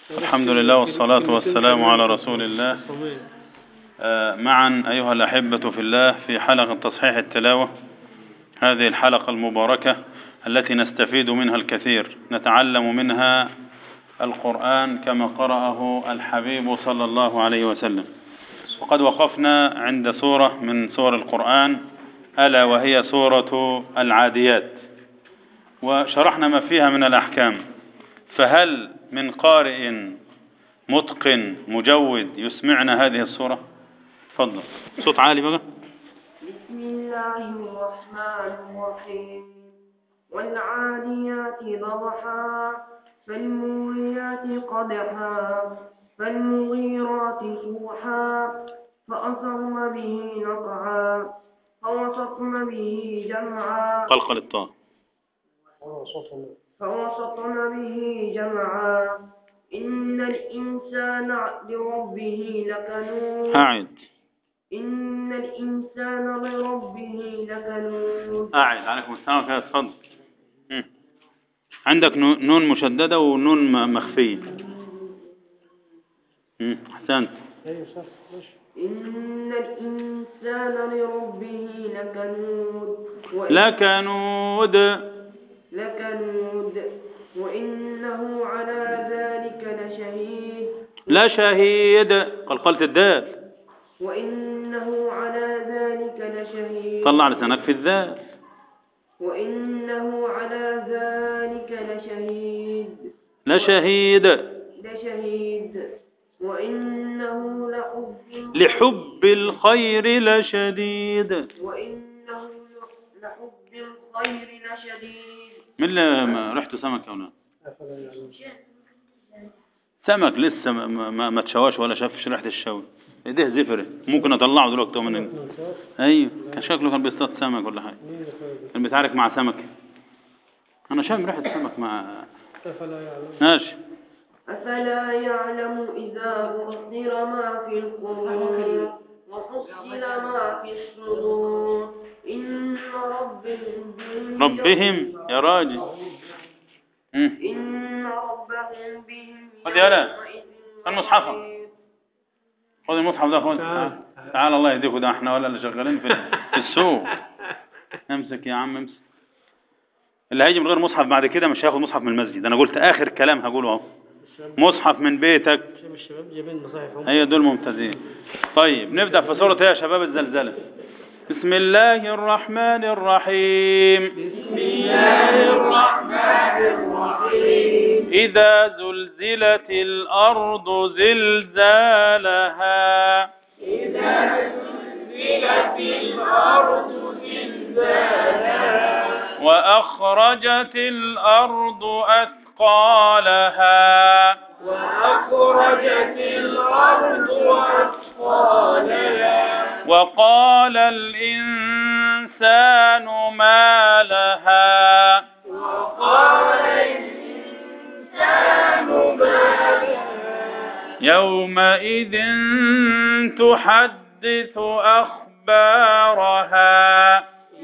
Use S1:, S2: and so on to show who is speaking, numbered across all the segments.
S1: الحمد لله والصلاة والسلام على رسول الله. معا أيها الأحبة في الله في حلقة تصحيح التلاوة، هذه الحلقة المباركة التي نستفيد منها الكثير، نتعلم منها القرآن كما قرأه الحبيب صلى الله عليه وسلم. وقد وقفنا عند سورة من سور القرآن ألا وهي سورة العاديات، وشرحنا ما فيها من الأحكام. فهل من قارئ متقن مجود يسمعنا هذه السورة؟ تفضل، صوت عالي بقى.
S2: بسم الله الرحمن الرحيم. والعاديات ضبحا فالموريات قدحا فالمغيرات صبحا فأثرن به نقعا فوسطن به جمعا
S1: قلقل الطاء
S2: فوسطن به جمعا إن الإنسان لربه لكنود
S1: أعد
S2: إن الإنسان لربه لكنود.
S1: أعد عليكم السلام كده، تفضل. عندك نون مشددة ونون مخفية. أحسنت.
S2: إن الإنسان لربه لكنود وإنه على ذلك لشهيد.
S1: لا شهيد، قلقلت الدال.
S2: وإنه على ذلك لشهيد.
S1: طلع لسانك في الذال.
S2: وإنه على ذلك لشهيد. وإنه
S1: لحب الخير لشديد. من اللي ريحته سمك هنا؟ سمك لسه ما تشواش ولا شافش ريحة الشوي، ايديه زفرة، ممكن اطلعه دلوقتي من هنا. ايوه كان شكله كان بيصطاد سمك ولا حاجة، كان بيتعارك مع سمك. انا شام ريحة سمك مع ماشي.
S2: أفلا يعلم إذا بؤثر ما في القبور وحصل ما في الصدور إن
S1: ربهم يا راجل.
S2: إن ربهم بهم
S1: خذ يلا المصحف، خذ المصحف ده، خذ تعال الله يهديك. ده احنا ولا اللي شغالين في السوق. امسك يا عم امسك. اللي هيجي من غير مصحف بعد كده مش هياخد مصحف من المسجد. انا قلت اخر كلام هقوله اهو، مصحف من بيتك. هي دول ممتازين. طيب نبدأ في سورة يا شباب الزلزلة. بسم الله الرحمن الرحيم. إذا زلزلت الأرض زلزالها. وأخرجت الأرض أثقالها. وقال الإنسان ما لها. يومئذ تحدث أخبارها.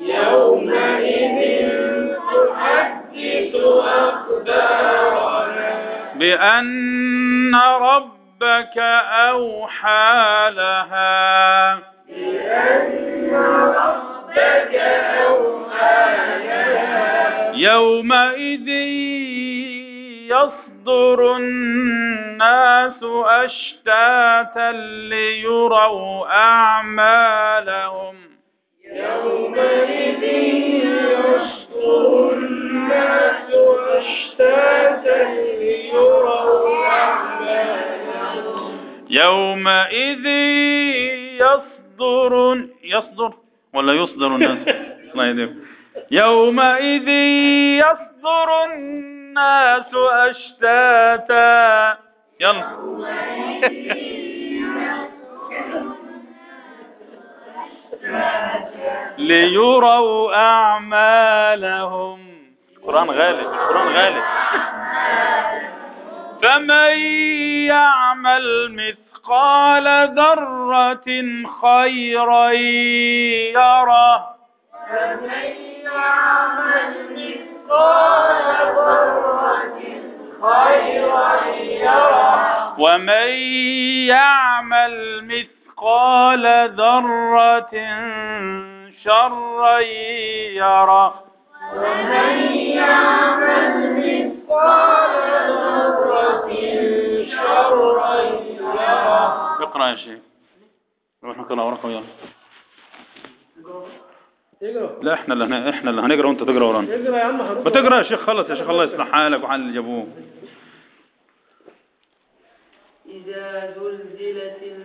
S1: بأن ربك أوحى لها. يومئذ يصدر الناس أشتاتا ليروا أعمالهم. يومئذ يصدر ولا يصدر الناس؟ الله يهديك. يومئذ يصدر الناس أشتاتا. يلا ليروا أعمالهم. القرآن غالي. فمن يعمل مثقال ذرة خيرا يره. يوم ومن يعمل مثقال ذرة شرا يره.
S2: ومن يعمل مثقال ذرة شرا يره.
S1: اقرأ يا شيخ. روح نقرأ وراك ويلا. لا احنا اللي هنقرأ وانت تقرأ ورانا.
S3: اقرا يا عم.
S1: ما تقرأ يا شيخ. خلص يا شيخ، الله يصلح حالك وحال اللي جابوه.
S2: إذا زلزلت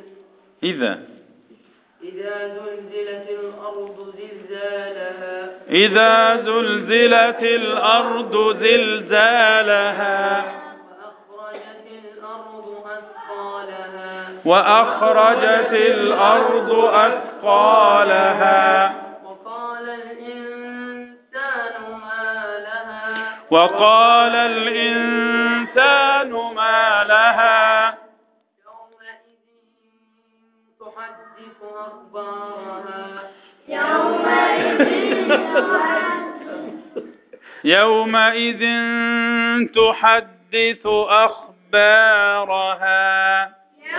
S2: الأرض زلزالها.
S1: إذا زلزلت الأرض زلزالها وأخرجت الأرض أثقالها وقال الإنسان ما لها يومئذ تحدث أخبارها.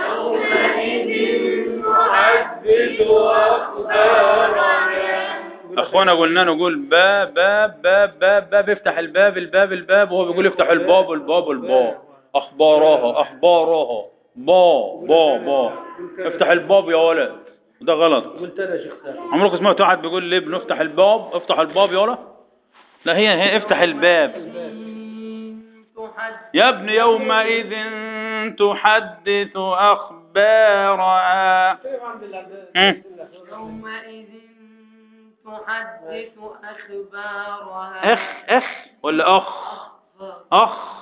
S1: أخونا قلنا نقول باب باب باب باب باب افتح الباب الباب الباب، وهو بيقول افتح الباب الباب الباب. أخبارها أخبارها با با با. افتح الباب يا ولد. ده غلط.
S3: قلت انا يا شيخ سامي.
S1: عمرك سمعت واحد بيقول لابنه افتح الباب افتح الباب يا ولد؟ لا هي افتح الباب يا ابني. يومئذ تحدث أخبارها.
S2: يومئذ تحدث أخبارها.
S1: اخ ولا اخ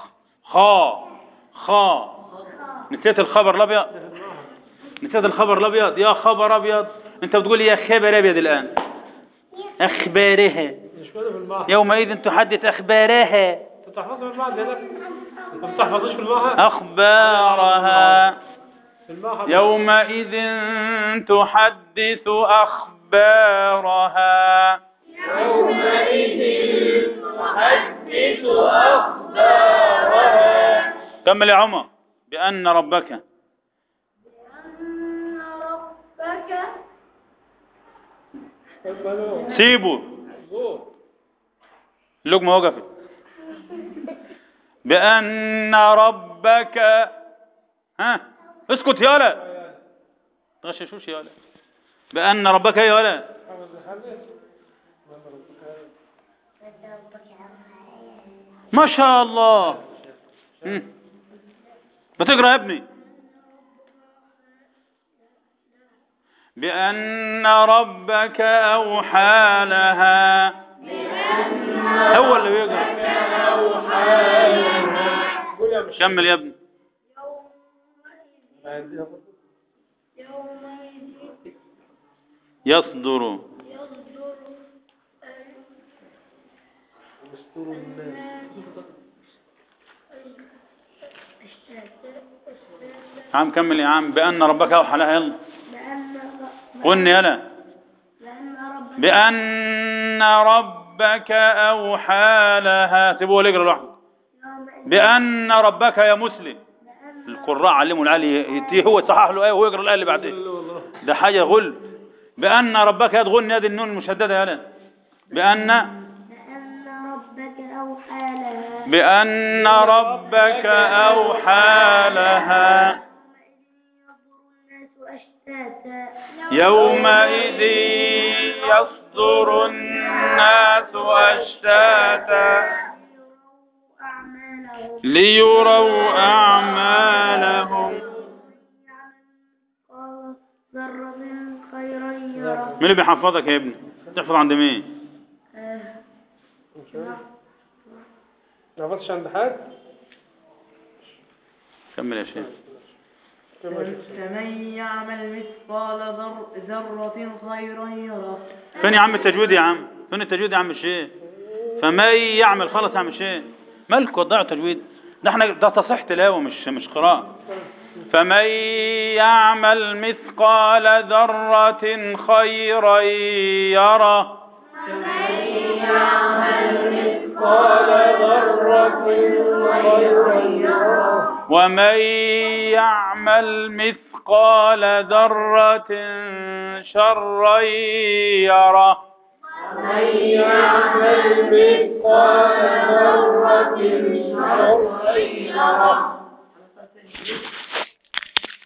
S1: خا. نسيت الخبر الابيض. نسيت الخبر الابيض. يا خبر ابيض. انت بتقول يا خبر ابيض الان. اخبارها يومئذ تحدث اخبارها.
S3: انت بتحفظها في المعهد هناك؟ انت ما بتحفظوش في المعهد؟
S1: اخبارها يومئذ تحدث اخبارها.
S2: يومئذ تحدث أخبارها.
S1: كمل يا عمر. بأن ربك سيبه اللقمة وقفت. بأن ربك اسكت يا ولد. تغششوش يا ولد. بأن ربك يا ولد. ما شاء الله. بتقرأ يا ابني. بأن ربك أوحى لها. هو اللي بيقرأ. كمل يا ابني. يصدر عم كمل يا عم. بأن ربك أوحى لها. يلا قلني يلا. بأن ربك أوحى لها. سيبوه يقرأ لوحده. بأن ربك يا مسلم. القراء علموا العلي هو صحح له آية وهو يقرأ الآية اللي بعدين. ده حاجة غل. بأن ربك يدغن يد النون المشددة يلا. بأن
S4: ربك أوحى لها.
S1: بأن ربك أوحى لها. يومئذ يصدر الناس أشتاتا ليروا أعمالهم. مين اللي بيحفظك يا ابني؟ تحفظ عند مين؟
S3: ما حفظتش عند حد؟
S1: كمل يا شيخ.
S2: فمن يعمل مثقال ذرة خيرا يره.
S1: فين يا عم التجويد يا عم؟ فين التجويد يا عم الشيخ؟ فمن يعمل. خلص يا عم الشيخ. مالك وضعوا تجويد؟ ده احنا ده تصحيح تلاوة مش قراءة. فمن يعمل مثقال ذرة خيرا يره.
S2: فمن يعمل مثقال ذرة خيرا يره.
S1: ومن يعمل مثقال ذرة شرا يره.
S5: من يعمل مثقال ذرة شرا يره.